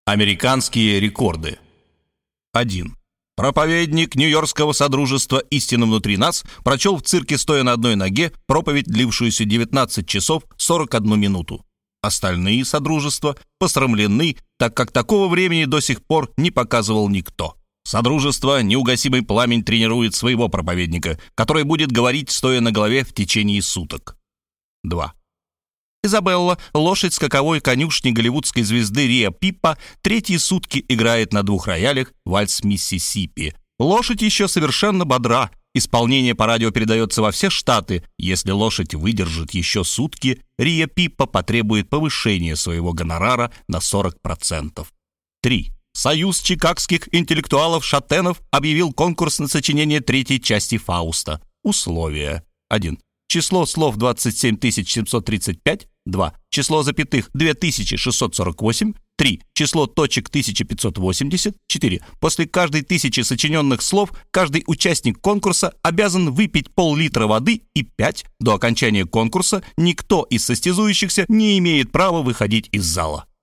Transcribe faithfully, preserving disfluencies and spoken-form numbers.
Американские рекорды. один. Проповедник Нью-Йоркского Содружества «Истина внутри нас» прочел в цирке, стоя на одной ноге, проповедь, длившуюся девятнадцать часов сорок одну минуту. Остальные содружества посрамлены, так как такого времени до сих пор не показывал никто. Содружество «Неугасимый пламень» тренирует своего проповедника, который будет говорить, стоя на голове, в течение суток. два. Изабелла, лошадь скаковой конюшни голливудской звезды Риа Пиппа, третьи сутки играет на двух роялях вальс Миссисипи. Лошадь еще совершенно бодра. Исполнение по радио передается во все штаты. Если лошадь выдержит еще сутки, Риа Пиппа потребует повышения своего гонорара на сорок процентов. три. Союз чикагских интеллектуалов-шатенов объявил конкурс на сочинение третьей части Фауста. Условия. один. Число слов двадцать семь тысяч семьсот тридцать пять. два. Число запятых две тысячи шестьсот сорок восемь. три. Число точек тысяча пятьсот восемьдесят. четыре. После каждой тысячи сочиненных слов каждый участник конкурса обязан выпить пол-литра воды. И пять. До окончания конкурса никто из состязующихся не имеет права выходить из зала.